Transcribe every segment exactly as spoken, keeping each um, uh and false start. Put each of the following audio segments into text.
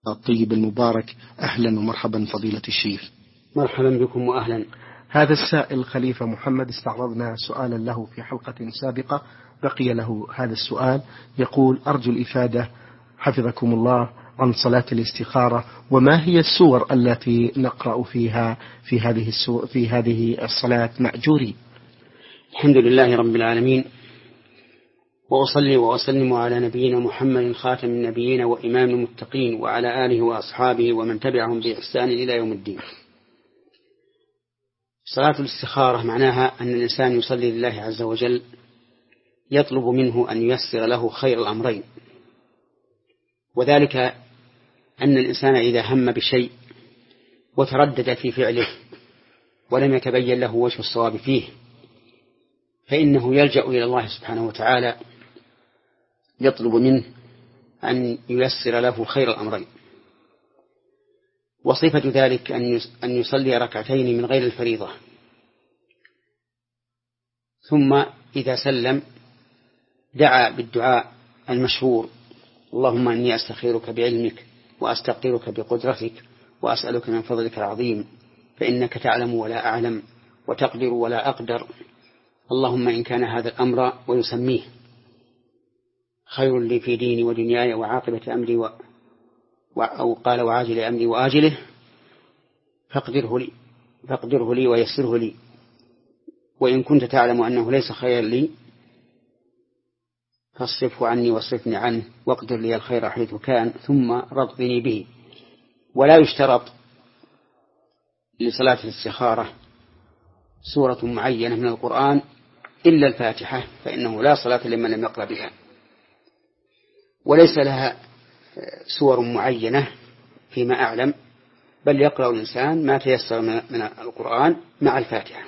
الطيب المبارك. أهلا ومرحبا فضيلة الشيخ. مرحبا بكم وأهلا. هذا السائل خليفة محمد استعرضنا سؤالا له في حلقة سابقة، بقي له هذا السؤال. يقول: أرجو الإفادة حفظكم الله عن صلاة الاستخارة، وما هي السور التي نقرأ فيها في هذه السور في هذه الصلاة مأجورين؟ الحمد لله رب العالمين، وأصلي وأسلم على نبينا محمد خاتم النبيين وإمام المتقين، وعلى آله وأصحابه ومن تبعهم بإحسان إلى يوم الدين. صلاة الاستخارة معناها أن الإنسان يصلي لله عز وجل يطلب منه أن ييسر له خير الأمرين، وذلك أن الإنسان إذا هم بشيء وتردد في فعله ولم يتبين له وجه الصواب فيه، فإنه يلجأ إلى الله سبحانه وتعالى يطلب منه أن ييسر له خير الأمرين. وصفة ذلك أن يصلي ركعتين من غير الفريضة، ثم إذا سلم دعا بالدعاء المشهور: اللهم إني أستخيرك بعلمك وأستقدرك بقدرتك وأسألك من فضلك العظيم، فإنك تعلم ولا أعلم وتقدر ولا أقدر، اللهم إن كان هذا الأمر ويسميه خير لي في ديني ودنياي وعاقبة أمري و... أو قال وعاجل أمري وآجله فاقدره لي فاقدره لي ويسره لي، وإن كنت تعلم أنه ليس خير لي فاصرفه عني واصرفني عنه واقدر لي الخير حيث كان ثم رضني به. ولا يشترط لصلاة الاستخارة سورة معينة من القرآن إلا الفاتحة، فإنه لا صلاة لمن لم يقرأ بها، وليس لها سور معينة فيما أعلم، بل يقرأ الإنسان ما تيسر من القرآن مع الفاتحة.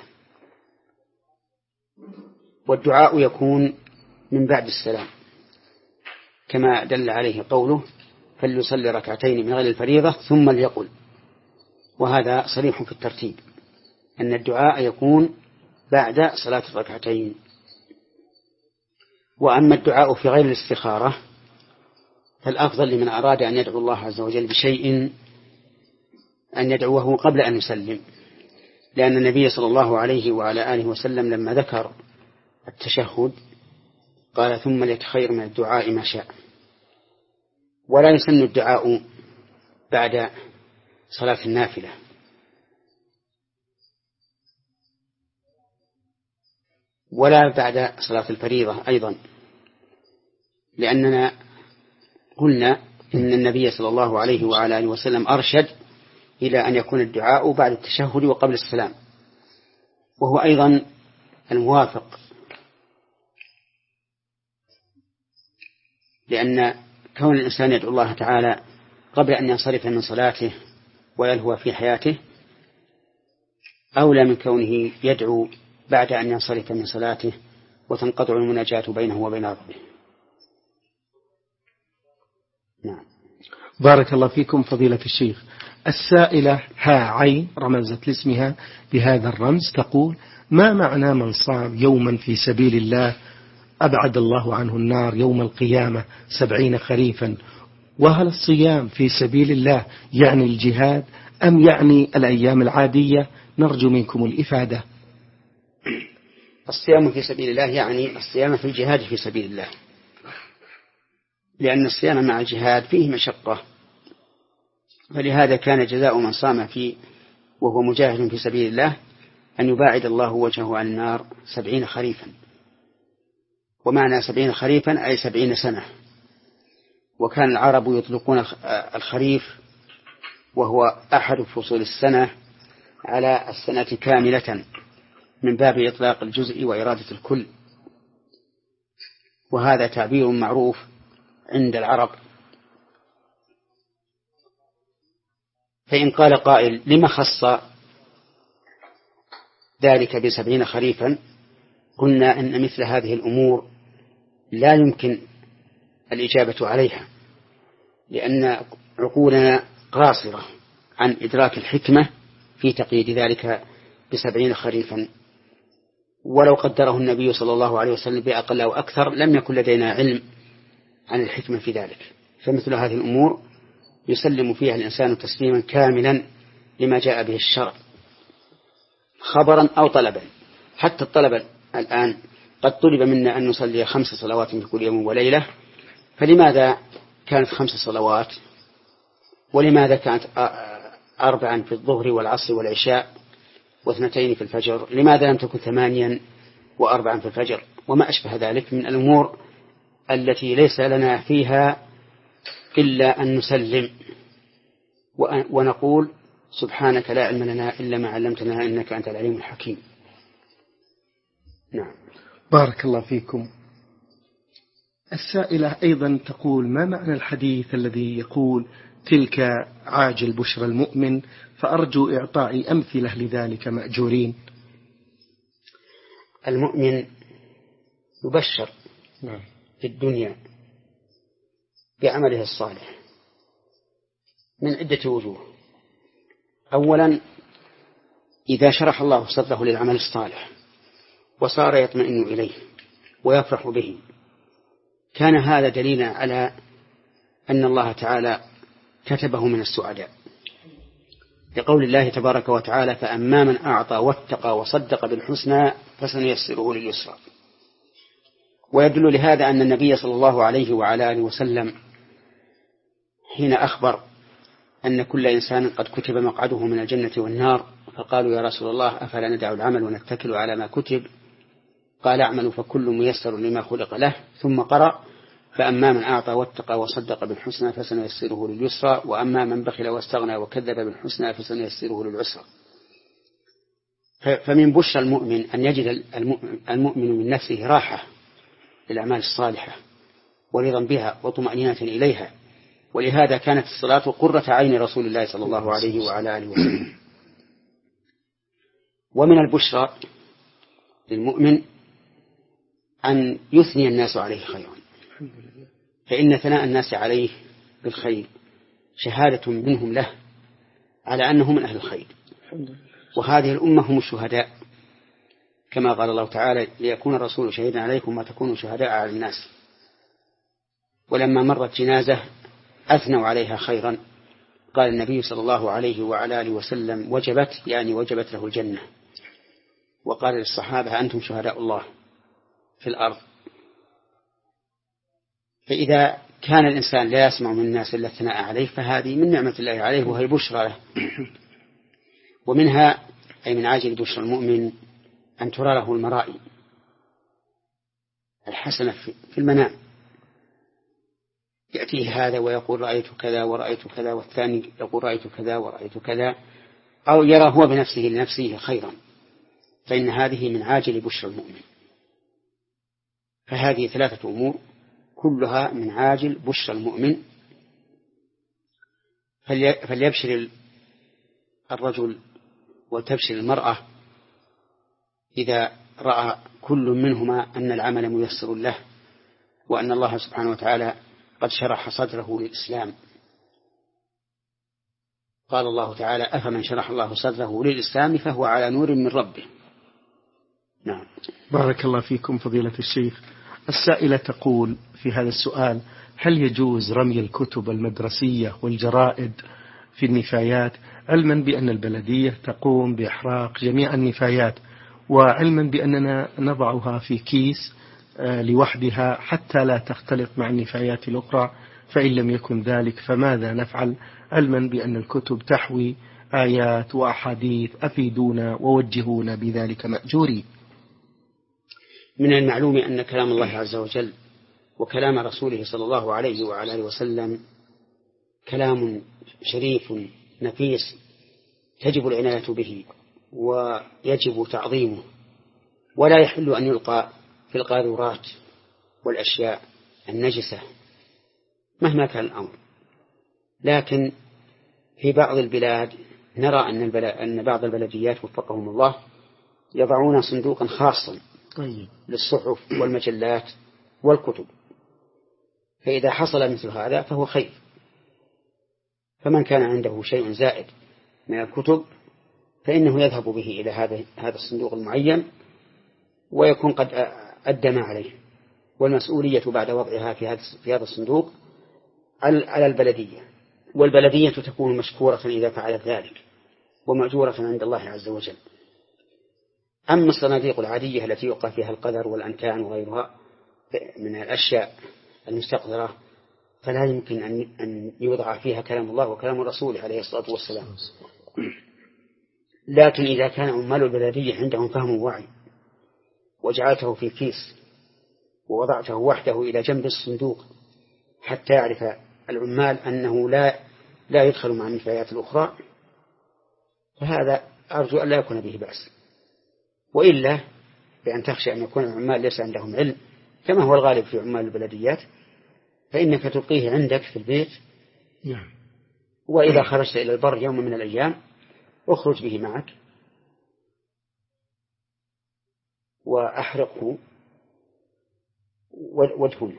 والدعاء يكون من بعد السلام كما دل عليه قوله: فليصلي ركعتين من غير الفريضة ثم ليقل، وهذا صريح في الترتيب أن الدعاء يكون بعد صلاة الركعتين. وأما الدعاء في غير الاستخارة فالأفضل لمن أراد أن يدعو الله عز وجل بشيء أن يدعوه قبل أن يسلم، لأن النبي صلى الله عليه وعلى آله وسلم لما ذكر التشهد قال: ثم ليتخير من الدعاء ما شاء. ولا يسن الدعاء بعد صلاة النافلة، ولا بعد صلاة الفريضة أيضا، لأننا قلنا إن النبي صلى الله عليه وعلى آله وسلم أرشد إلى أن يكون الدعاء بعد التشهد وقبل السلام، وهو أيضا الموافق، لأن كون الإنسان يدعو الله تعالى قبل أن ينصرف من صلاته ويلهو في حياته أولى من كونه يدعو بعد أن ينصرف من صلاته وتنقطع المناجاة بينه وبين ربه. نعم. بارك الله فيكم فضيلة الشيخ. السائلة ها عين رمزت لاسمها بهذا الرمز تقول: ما معنى من صام يوما في سبيل الله أبعد الله عنه النار يوم القيامة سبعين خريفا؟ وهل الصيام في سبيل الله يعني الجهاد أم يعني الأيام العادية؟ نرجو منكم الإفادة. الصيام في سبيل الله يعني الصيام في الجهاد في سبيل الله، لأن الصيام مع الجهاد فيه مشقة، فلهذا كان جزاء من صام فيه وهو مجاهد في سبيل الله أن يباعد الله وجهه عن النار سبعين خريفا. ومعنى سبعين خريفا أي سبعين سنة. وكان العرب يطلقون الخريف وهو أحد فصول السنة على السنة كاملة من باب إطلاق الجزء وإرادة الكل، وهذا تعبير معروف عند العرب. فإن قال قائل: لما خص ذلك بسبعين خريفا؟ قلنا أن مثل هذه الأمور لا يمكن الإجابة عليها، لأن عقولنا قاصرة عن إدراك الحكمة في تقييد ذلك بسبعين خريفا، ولو قدره النبي صلى الله عليه وسلم بأقل أو أكثر لم يكن لدينا علم عن الحكمة في ذلك. فمثل هذه الأمور يسلم فيها الإنسان تسليما كاملا لما جاء به الشرع خبرا أو طلبا. حتى الطلب الآن قد طلب منا أن نصلي خمس صلوات في كل يوم وليلة، فلماذا كانت خمس صلوات ولماذا كانت أربعا في الظهر والعصر والعشاء واثنتين في الفجر؟ لماذا لم تكن ثمانيا وأربعا في الفجر؟ وما أشبه ذلك من الأمور التي ليس لنا فيها إلا أن نسلم ونقول سبحانك لا علم لنا إلا ما علمتنا إنك أنت العليم الحكيم. نعم. بارك الله فيكم. السائلة أيضا تقول: ما معنى الحديث الذي يقول تلك عاجل بشرى المؤمن، فأرجو إعطاء أمثلة لذلك مأجورين؟ المؤمن يبشر في الدنيا بعمله الصالح من عدة وجوه. أولا، إذا شرح الله صدره للعمل الصالح وصار يطمئن إليه ويفرح به، كان هذا دليلا على أن الله تعالى كتبه من السعداء، لقول الله تبارك وتعالى: فأما من أعطى واتقى وصدق بالحسنى فسنيسره لليسرى. ويدل لهذا أن النبي صلى الله عليه وعلى آله وسلم حين أخبر أن كل إنسان قد كتب مقعده من الجنة والنار، فقالوا: يا رسول الله أفلا ندع العمل ونتكل على ما كتب؟ قال: اعملوا فكل ميسر لما خلق له. ثم قرأ: فأما من أعطى واتقى وصدق بالحسنى فسنيسره لليسرى، وأما من بخل واستغنى وكذب بالحسنى فسنيسره للعسرى. فمن بشرى المؤمن أن يجد المؤمن من نفسه راحة للأعمال الصالحة ورضا بها وطمأنينة إليها، ولهذا كانت الصلاة قرة عين رسول الله صلى الله عليه وعلى آله وسلم. ومن البشرى للمؤمن أن يثني الناس عليه خيرا، فإن ثناء الناس عليه بالخير شهادة منهم له على أنه من أهل الخير. وهذه الأمة هم الشهداء، كما قال الله تعالى: ليكون الرسول شهيدا عليكم وتكونوا شهداء على الناس. ولما مرت جنازة أثنوا عليها خيرا، قال النبي صلى الله عليه وعلى آله وسلم: وجبت، يعني وجبت له الجنة. وقال للصحابة: أنتم شهداء الله في الأرض. فإذا كان الإنسان لا يسمع من الناس إلا الثناء عليه، فهذه من نعمة الله عليه وهي بشرى له. ومنها، أي من عاجل بشرى المؤمن، أن ترى له المرائي الحسنة في المنام، يأتيه هذا ويقول رأيت كذا ورأيت كذا، والثاني يقول رأيت كذا ورأيت كذا، أو يرى هو بنفسه لنفسه خيرا، فإن هذه من عاجل بشرى المؤمن. فهذه ثلاثة أمور كلها من عاجل بشرى المؤمن. فليبشر الرجل وتبشر المرأة إذا رأى كل منهما أن العمل ميسر له، وأن الله سبحانه وتعالى قد شرح صدره للإسلام. قال الله تعالى: أفمن شرح الله صدره للإسلام فهو على نور من ربه. نعم. بارك الله فيكم فضيلة الشيخ. السائلة تقول في هذا السؤال: هل يجوز رمي الكتب المدرسية والجرائد في النفايات، علما بأن البلدية تقوم بإحراق جميع النفايات، وعلما بأننا نضعها في كيس لوحدها حتى لا تختلط مع النفايات الأخرى؟ فإن لم يكن ذلك فماذا نفعل، علما بأن الكتب تحوي آيات وأحاديث؟ أفيدونا ووجهونا بذلك مأجورين. من المعلوم أن كلام الله عز وجل وكلام رسوله صلى الله عليه وعلى آله وسلم كلام شريف نفيس، تجب العناية به ويجب تعظيمه، ولا يحل أن يلقى في القاذورات والأشياء النجسة مهما كان الأمر. لكن في بعض البلاد نرى أن, أن بعض البلديات وفقهم الله يضعون صندوقا خاصا طيب. للصحف والمجلات والكتب، فإذا حصل مثل هذا فهو خير. فمن كان عنده شيء زائد من الكتب فإنه يذهب به إلى هذا هذا الصندوق المعين، ويكون قد أدى ما عليه، والمسؤولية بعد وضعها في هذا في هذا الصندوق على البلدية. والبلدية تكون مشكورة إذا فعلت ذلك ومأجورة عند الله عز وجل. أما الصناديق العادية التي يوقع فيها القدر والأنتان وغيرها من الأشياء المستقذرة فلا يمكن أن يوضع فيها كلام الله وكلام الرسول عليه الصلاة والسلام. لكن إذا كان عمال البلدية عندهم فهم ووعي وجعلته في كيس ووضعته وحده إلى جنب الصندوق حتى يعرف العمال أنه لا لا يدخل مع النفايات الأخرى، فهذا أرجو أن لا يكون به بأس. وإلا بأن تخشى أن يكون العمال ليس عندهم علم كما هو الغالب في عمال البلديات، فإنك تلقيه عندك في البيت، وإذا خرجت إلى البر يوم من الأيام اخرج به معك وأحرقه وادهنه.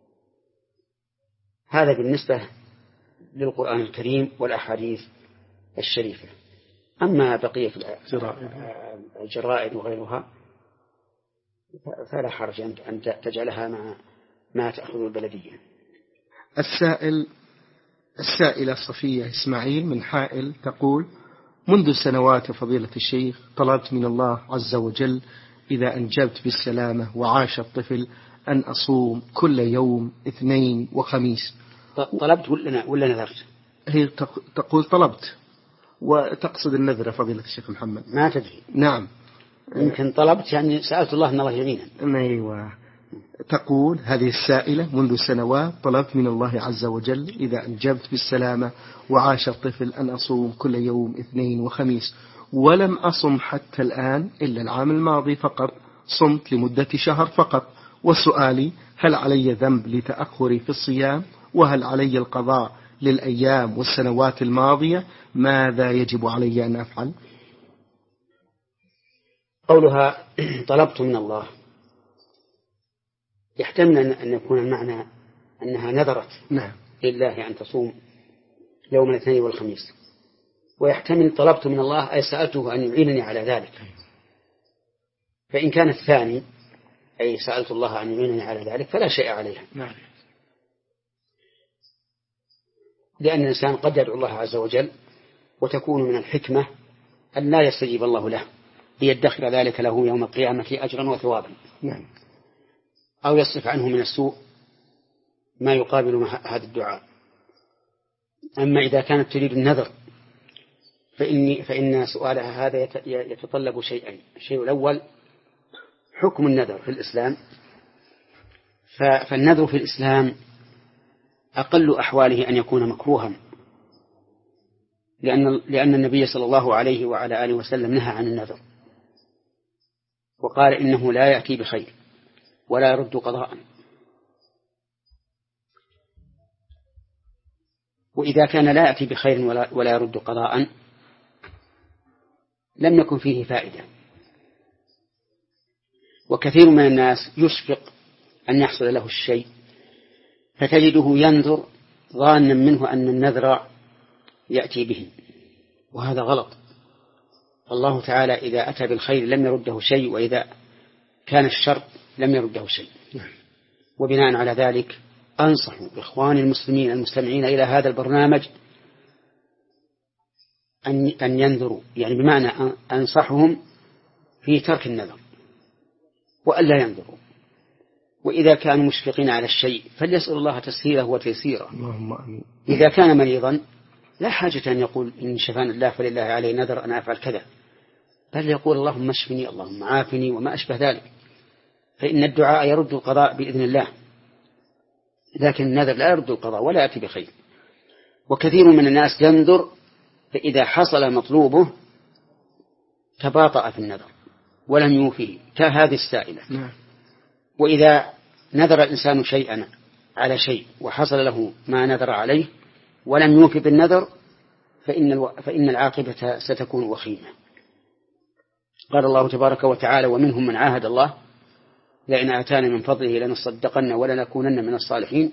هذا بالنسبة للقرآن الكريم والأحاديث الشريفة. أما بقية الجرائد وغيرها فلا حرج أن تجعلها مع ما تأخذ البلدية. السائل السائلة صفية إسماعيل من حائل تقول: منذ سنوات فضيلة الشيخ طلبت من الله عز وجل إذا أنجبت بالسلامة وعاش الطفل أن أصوم كل يوم اثنين وخميس. طلبت ولا ولا نذرت؟ هي تقول طلبت وتقصد النذر فضيلة الشيخ محمد. ما تدري. نعم. يمكن طلبت يعني سألت الله أن الله يعيننا. أيوة. تقول هذه السائلة: منذ سنوات طلبت من الله عز وجل إذا أنجبت بالسلامة وعاش الطفل أن أصوم كل يوم اثنين وخميس، ولم أصم حتى الآن إلا العام الماضي فقط، صمت لمدة شهر فقط. وسؤالي: هل علي ذنب لتأخري في الصيام؟ وهل علي القضاء للأيام والسنوات الماضية؟ ماذا يجب علي أن أفعل؟ قولها طلبت من الله يحتمل أن يكون المعنى أنها نذرت نعم لله أن تصوم يوم الاثنين والخميس، ويحتمل طلبت من الله أي سألته أن يعينني على ذلك. فإن كان الثاني أي سألت الله أن يعينني على ذلك فلا شيء عليها. نعم. لأن الإنسان قد يدعو الله عز وجل وتكون من الحكمة أن لا يستجيب الله له ليدخر ذلك له يوم القيامة أجرا وثوابا. نعم. أو يصرف عنه من السوء ما يقابل هذا الدعاء. أما إذا كانت تريد النذر فإني فإن سؤالها هذا يتطلب شيئين: الشيء الأول حكم النذر في الإسلام، فالنذر في الإسلام أقل أحواله أن يكون مكروها، لأن لأن النبي صلى الله عليه وعلى آله وسلم نهى عن النذر وقال إنه لا يأتي بخير ولا يرد قضاء. وإذا كان لا يأتي بخير ولا, ولا يرد قضاء لم يكن فيه فائدة. وكثير من الناس يشفق أن يحصل له الشيء فتجده ينذر ظانا منه أن النذر يأتي به، وهذا غلط. الله تعالى إذا أتى بالخير لم يرده شيء، وإذا كان الشر لم يرده شيء. وبناء على ذلك أنصح إخواني المسلمين المستمعين إلى هذا البرنامج أن ينذروا، يعني بمعنى أنصحهم في ترك النذر وألا ينذروا. وإذا كانوا مشفقين على الشيء فليسأل الله تسهيله وتيسيره. إذا كان مريضا لا حاجة أن يقول إن شفاني الله فلله عليه نذر أن أفعل كذا، بل يقول اللهم اشفني اللهم عافني وما أشبه ذلك، فإن الدعاء يرد القضاء بإذن الله، لكن النذر لا يرد القضاء ولا يأتي بخير. وكثير من الناس ينذر فإذا حصل مطلوبه تباطأ في النذر ولم يوفيه كهذه السائلة. وإذا نذر الإنسان شيئا على شيء وحصل له ما نذر عليه ولم يوفي بالنذر فإن, الو... فإن العاقبة ستكون وخيمة. قال الله تبارك وتعالى: ومنهم من عاهد الله لئن آتانا من فضله لنصدقن ولنكونن من الصالحين،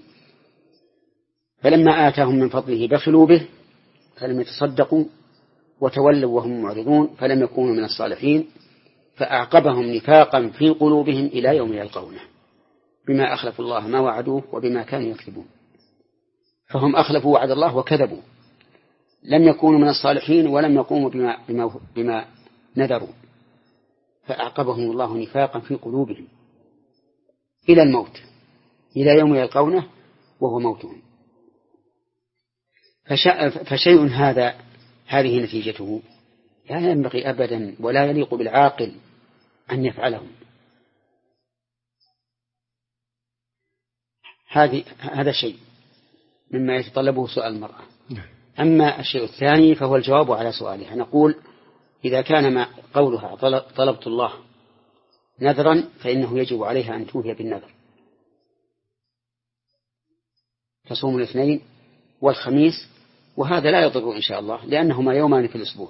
فلما آتاهم من فضله بخلوا به فلم يتصدقوا وتولوا وهم معرضون فلم يكونوا من الصالحين فأعقبهم نفاقا في قلوبهم إلى يوم يلقونه بما أخلفوا الله ما وعدوه وبما كانوا يكذبون. فهم أخلفوا وعد الله وكذبوا، لم يكونوا من الصالحين ولم يقوموا بما, بما, بما نذروا، فأعقبهم الله نفاقا في قلوبهم إلى الموت، إلى يوم يلقونه وهو موتهم. فشيء هذا هذه نتيجته لا ينبغي أبدا ولا يليق بالعاقل أن يفعله. هذه هذا شيء مما يتطلبه سؤال المرأة. أما الشيء الثاني فهو الجواب على سؤالها. نقول إذا كان ما قولها طلبت الله نذرا فإنه يجب عليها أن توفي بالنذر، تصوم الاثنين والخميس، وهذا لا يضر إن شاء الله لأنهما يومان في الأسبوع.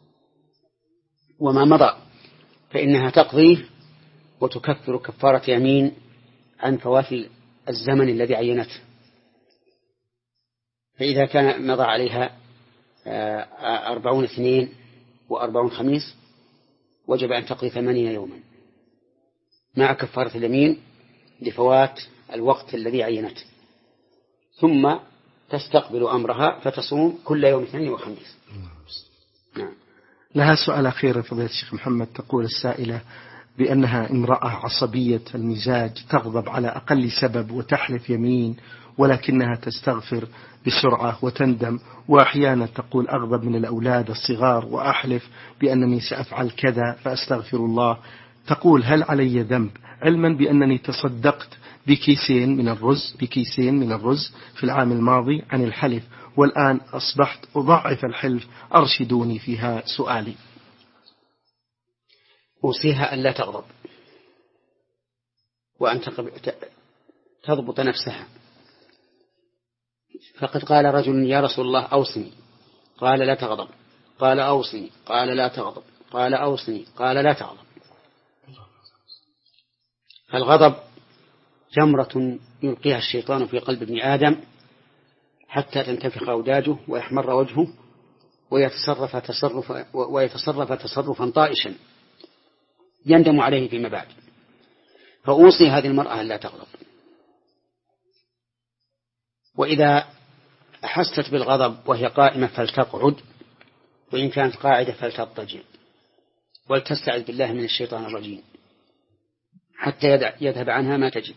وما مضى فإنها تقضيه وتكفر كفارة يمين عن فوات الزمن الذي عينته. فإذا كان مضى عليها أربعون اثنين وأربعون خميس وجب أن تقضي ثمانين يوما مع كفارة اليمين لفوات الوقت الذي عينته، ثم تستقبل أمرها فتصوم كل يوم اثنين وخميس. نعم. لها سؤال أخير فضيلة الشيخ محمد. تقول السائلة بأنها امرأة عصبية المزاج تغضب على أقل سبب وتحلف يمين، ولكنها تستغفر بسرعة وتندم، وأحيانا تقول أغضب من الأولاد الصغار وأحلف بأنني سأفعل كذا فأستغفر الله. تقول هل علي ذنب علما بأنني تصدقت بكيسين من الرز بكيسين من الرز في العام الماضي عن الحلف، والآن أصبحت أضعف الحلف، أرشدوني فيها سؤالي. أوصيها أن لا تغضب وأن تضبط نفسها. فقد قال رجل يا رسول الله أوصني، قال لا تغضب، قال أوصني، قال لا تغضب، قال أوصني، قال لا تغضب. الغضب جمرة يلقيها الشيطان في قلب ابن آدم حتى تنتفخ أوداجه ويحمر وجهه ويتصرف تصرفا ويتصرف تصرفا طائشا يندم عليه فيما بعد. فأوصي هذه المرأة لا تغضب، وإذا أحست بالغضب وهي قائمة فلتقعد، وإن كانت قاعدة فلتضطجع، ولتستعذ بالله من الشيطان الرجيم حتى يذهب عنها ما تجد.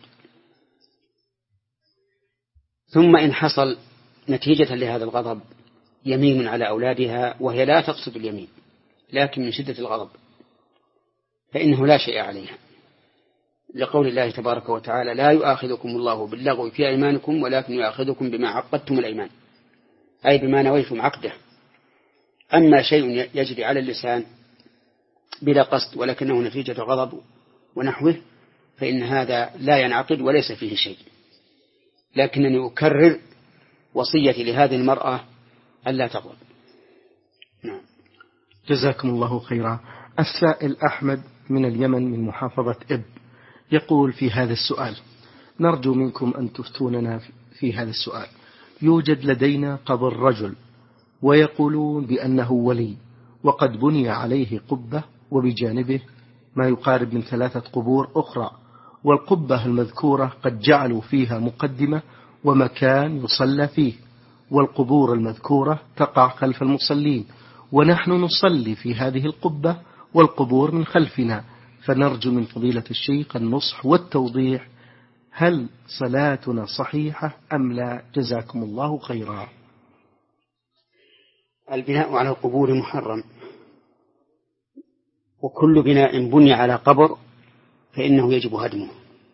ثم إن حصل نتيجة لهذا الغضب يمين على أولادها وهي لا تقصد اليمين لكن من شدة الغضب، فإنه لا شيء عليها، لقول الله تبارك وتعالى لا يؤاخذكم الله باللغو في أيمانكم ولكن يؤاخذكم بما عقدتم الأيمان، أي بما نويتم عقده. أما شيء يجري على اللسان بلا قصد ولكنه نتيجة غضب ونحوه فإن هذا لا ينعقد وليس فيه شيء. لكنني أكرر وصيتي لهذه المرأة ألا تغضب. نعم. جزاكم الله خيرا. السائل أحمد من اليمن من محافظة إب يقول في هذا السؤال: نرجو منكم أن تفتوننا في هذا السؤال. يوجد لدينا قبر رجل ويقولون بأنه ولي، وقد بني عليه قبة وبجانبه ما يقارب من ثلاثة قبور أخرى، والقبة المذكورة قد جعلوا فيها مقدمة ومكان يصلى فيه، والقبور المذكورة تقع خلف المصلين، ونحن نصلي في هذه القبة والقبور من خلفنا، فنرجو من فضيلة الشيخ النصح والتوضيح، هل صلاتنا صحيحة أم لا؟ جزاكم الله خيرا. البناء على القبور محرم، وكل بناء بني على قبر فإنه يجب هدمه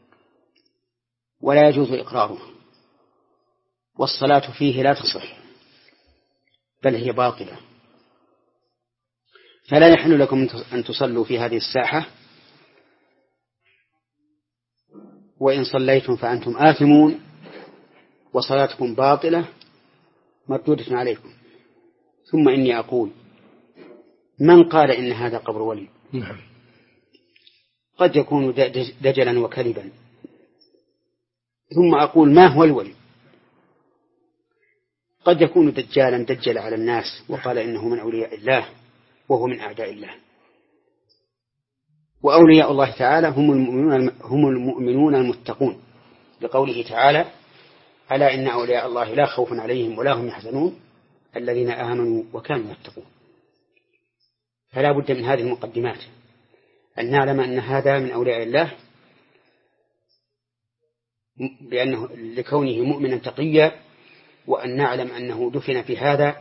ولا يجوز إقراره، والصلاة فيه لا تصح بل هي باطلة. فلا يحل لكم أن تصلوا في هذه الساحة، وإن صليتم فأنتم آثمون وصلاتكم باطلة مردودة عليكم. ثم إني أقول: من قال إن هذا قبر ولي؟ قد يكون دجلا وكذبا. ثم أقول: ما هو الولي؟ قد يكون دجالا دجل على الناس وقال إنه من أولياء الله وهو من أعداء الله. وأولياء الله تعالى هم المؤمنون, هم المؤمنون المتقون، لقوله تعالى: ألا إن أولياء الله لا خوف عليهم ولا هم يحزنون الذين آمنوا وكانوا يتقون. فلا بد من هذه المقدمات أن نعلم أن هذا من أولياء الله بأنه لكونه مؤمنا تقيا، وأن نعلم أنه دفن في هذا،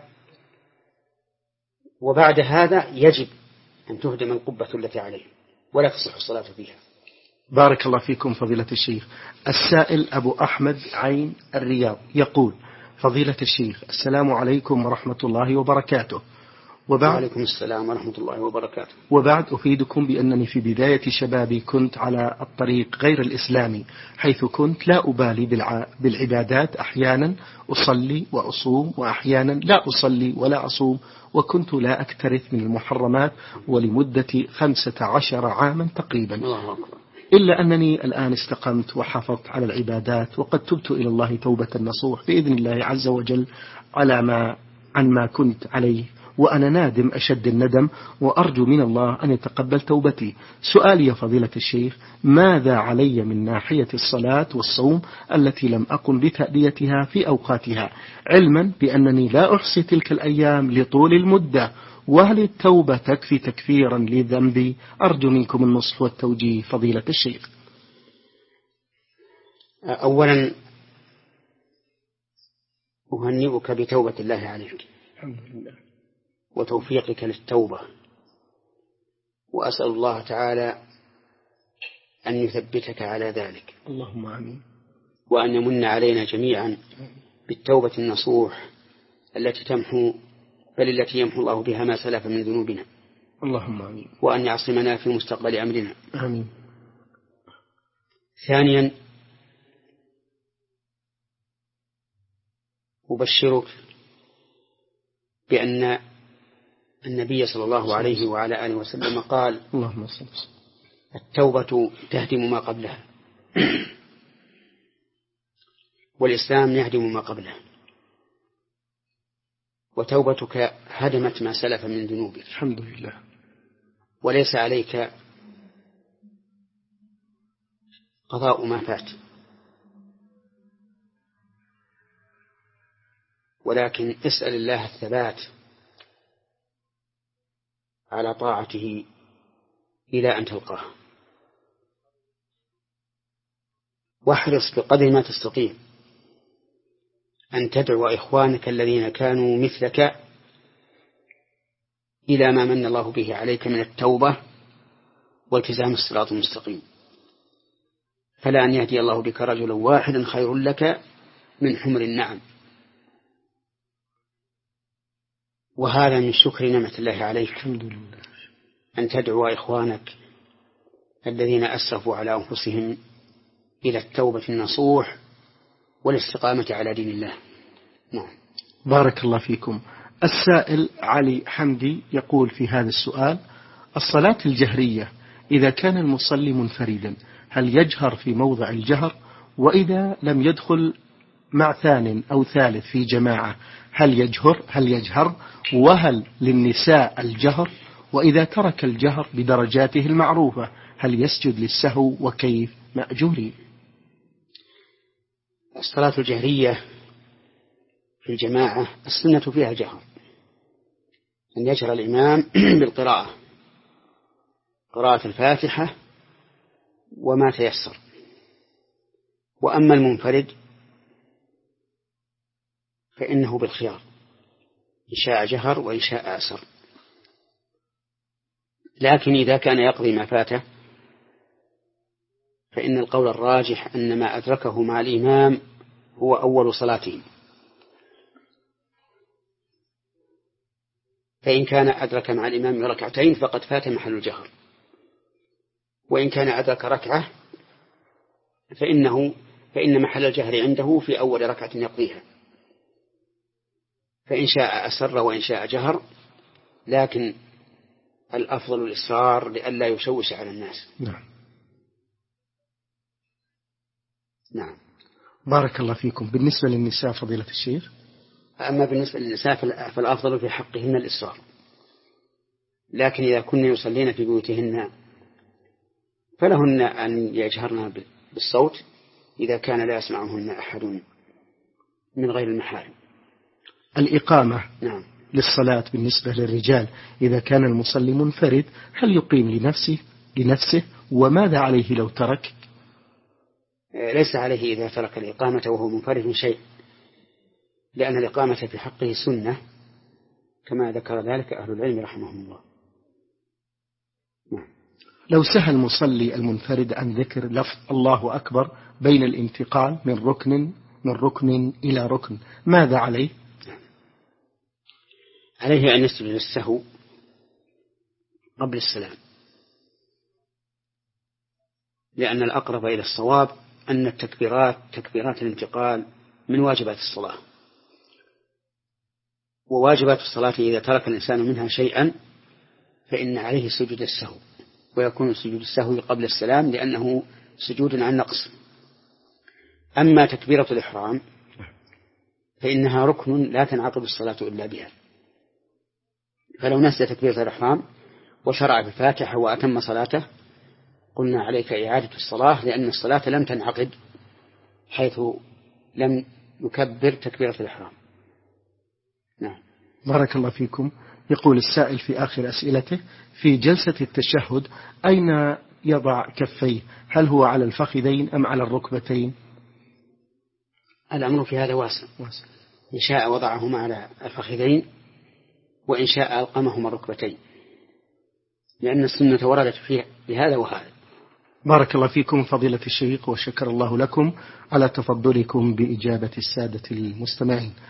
وبعد هذا يجب أن تهدم القبة التي عليه ولا تصح الصلاة فيها. بارك الله فيكم فضيلة الشيخ. السائل أبو أحمد عين الرياض يقول: فضيلة الشيخ، السلام عليكم ورحمة الله وبركاته. وبعد وعليكم السلام ورحمة الله وبركاته. وبعد أفيدكم بأنني في بداية شبابي كنت على الطريق غير الإسلامي، حيث كنت لا أبالي بالعبادات، أحيانا أصلي وأصوم وأحيانا لا أصلي ولا أصوم، وكنت لا أكترث من المحرمات ولمدة خمسة عشر عاما تقريبا. الله أكبر. إلا أنني الآن استقمت وحافظت على العبادات، وقد تبت إلى الله توبة نصوح بإذن الله عز وجل على ما عن ما كنت عليه، وأنا نادم أشد الندم، وأرجو من الله أن يتقبل توبتي. سؤالي يا فضيلة الشيخ: ماذا علي من ناحية الصلاة والصوم التي لم أقم بتأديتها في أوقاتها، علما بأنني لا أحصي تلك الأيام لطول المدة؟ وهل التوبة تكفي تكفيرا لذنبي؟ أرجو منكم النصح والتوجيه فضيلة الشيخ. أولا أهنئك بتوبة الله عليك. الحمد لله. وتوفيقك للتوبة، وأسأل الله تعالى أن يثبتك على ذلك. اللهم آمين. وأن يمن علينا جميعا بالتوبة النصوح التي تمحو بل التي يمحو الله بها ما سلف من ذنوبنا. اللهم آمين. وأن يعصمنا في مستقبل أمرنا. آمين. ثانيا أبشرك بأن النبي صلى الله عليه وعلى آله وسلم قال: اللهم صل وسلم. التوبة تهدم ما قبلها والإسلام يهدم ما قبله، وتوبتك هدمت ما سلف من ذنوبك. الحمد لله. وليس عليك قضاء ما فات، ولكن اسأل الله الثبات على طاعته إلى أن تلقاه، واحرص بقدر ما تستطيع أن تدعو إخوانك الذين كانوا مثلك إلى ما من الله به عليك من التوبة والتزام الصراط المستقيم. فلا أن يهدي الله بك رجلا واحدا خير لك من حمر النعم. وهذا من شكر نعمة الله عليك، الحمد لله، أن تدعو إخوانك الذين أسرفوا على أنفسهم إلى التوبة النصوح والاستقامة على دين الله. نعم. بارك الله فيكم. السائل علي حمدي يقول في هذا السؤال: الصلاة الجهرية إذا كان المصلي منفردا هل يجهر في موضع الجهر؟ وإذا لم يدخل مع ثان أو ثالث في جماعة هل يجهر هل يجهر وهل للنساء الجهر؟ وإذا ترك الجهر بدرجاته المعروفة هل يسجد للسهو؟ وكيف مأجورين؟ الصلاة الجهرية في الجماعة السنة فيها الجهر، أن يجهر الإمام بالقراءة، قراءة الفاتحة وما تيسر. وأما المنفرد فإنه بالخيار، إن شاء جهر وإن شاء أسر. لكن إذا كان يقضي ما فاته فإن القول الراجح أن ما أدركه مع الإمام هو أول صلاته، فإن كان أدرك مع الإمام ركعتين فقد فات محل الجهر، وإن كان أدرك ركعة فإنه فإن محل الجهر عنده في أول ركعة يقضيها، فإن شاء أسر وإن شاء جهر، لكن الأفضل الإصرار لئلا يشوش على الناس. نعم. نعم. بارك الله فيكم. بالنسبة للنساء فضيلة الشيخ؟ أما بالنسبة للنساء فالأفضل في حقهن الإصرار، لكن إذا كن يصلين في بيوتهن فلهن أن يجهرن بالصوت إذا كان لا يسمعهن أحد من غير المحارم. الإقامة نعم. للصلاة بالنسبة للرجال إذا كان المصلي منفرد هل يقيم لنفسه لنفسه وماذا عليه لو ترك؟ ليس عليه إذا ترك الإقامة وهو منفرد شيء، لأن الإقامة في حقه سنة كما ذكر ذلك أهل العلم رحمهم الله. نعم. لو سهى المصلي المنفرد عن ذكر لفظ الله أكبر بين الانتقال من ركن من ركن إلى ركن ماذا عليه؟ عليه أن يسجد للسهو قبل السلام، لأن الأقرب إلى الصواب أن التكبيرات تكبيرات الانتقال من واجبات الصلاة، وواجبات الصلاة إذا ترك الإنسان منها شيئا فإن عليه سجود السهو، ويكون سجود السهو قبل السلام لأنه سجود عن نقص. أما تكبيرة الإحرام فإنها ركن لا تنعقد الصلاة إلا بها، فلو نسي تكبيرة الإحرام وشرع بالفاتحة وأتم صلاته قلنا عليك إعادة الصلاة، لأن الصلاة لم تنعقد حيث لم يكبر تكبيرة الإحرام. نعم. بارك الله فيكم. يقول السائل في آخر أسئلته في جلسة التشهد أين يضع كفيه؟ هل هو على الفخذين أم على الركبتين؟ الأمر في هذا واسع، إن شاء وضعهما على الفخذين وإن شاء ألقمهما الركبتين، لأن السنة وردت فيه بهذا وهذا. بارك الله فيكم فضيلة الشيخ، وشكر الله لكم على تفضلكم بإجابة السادة المستمعين.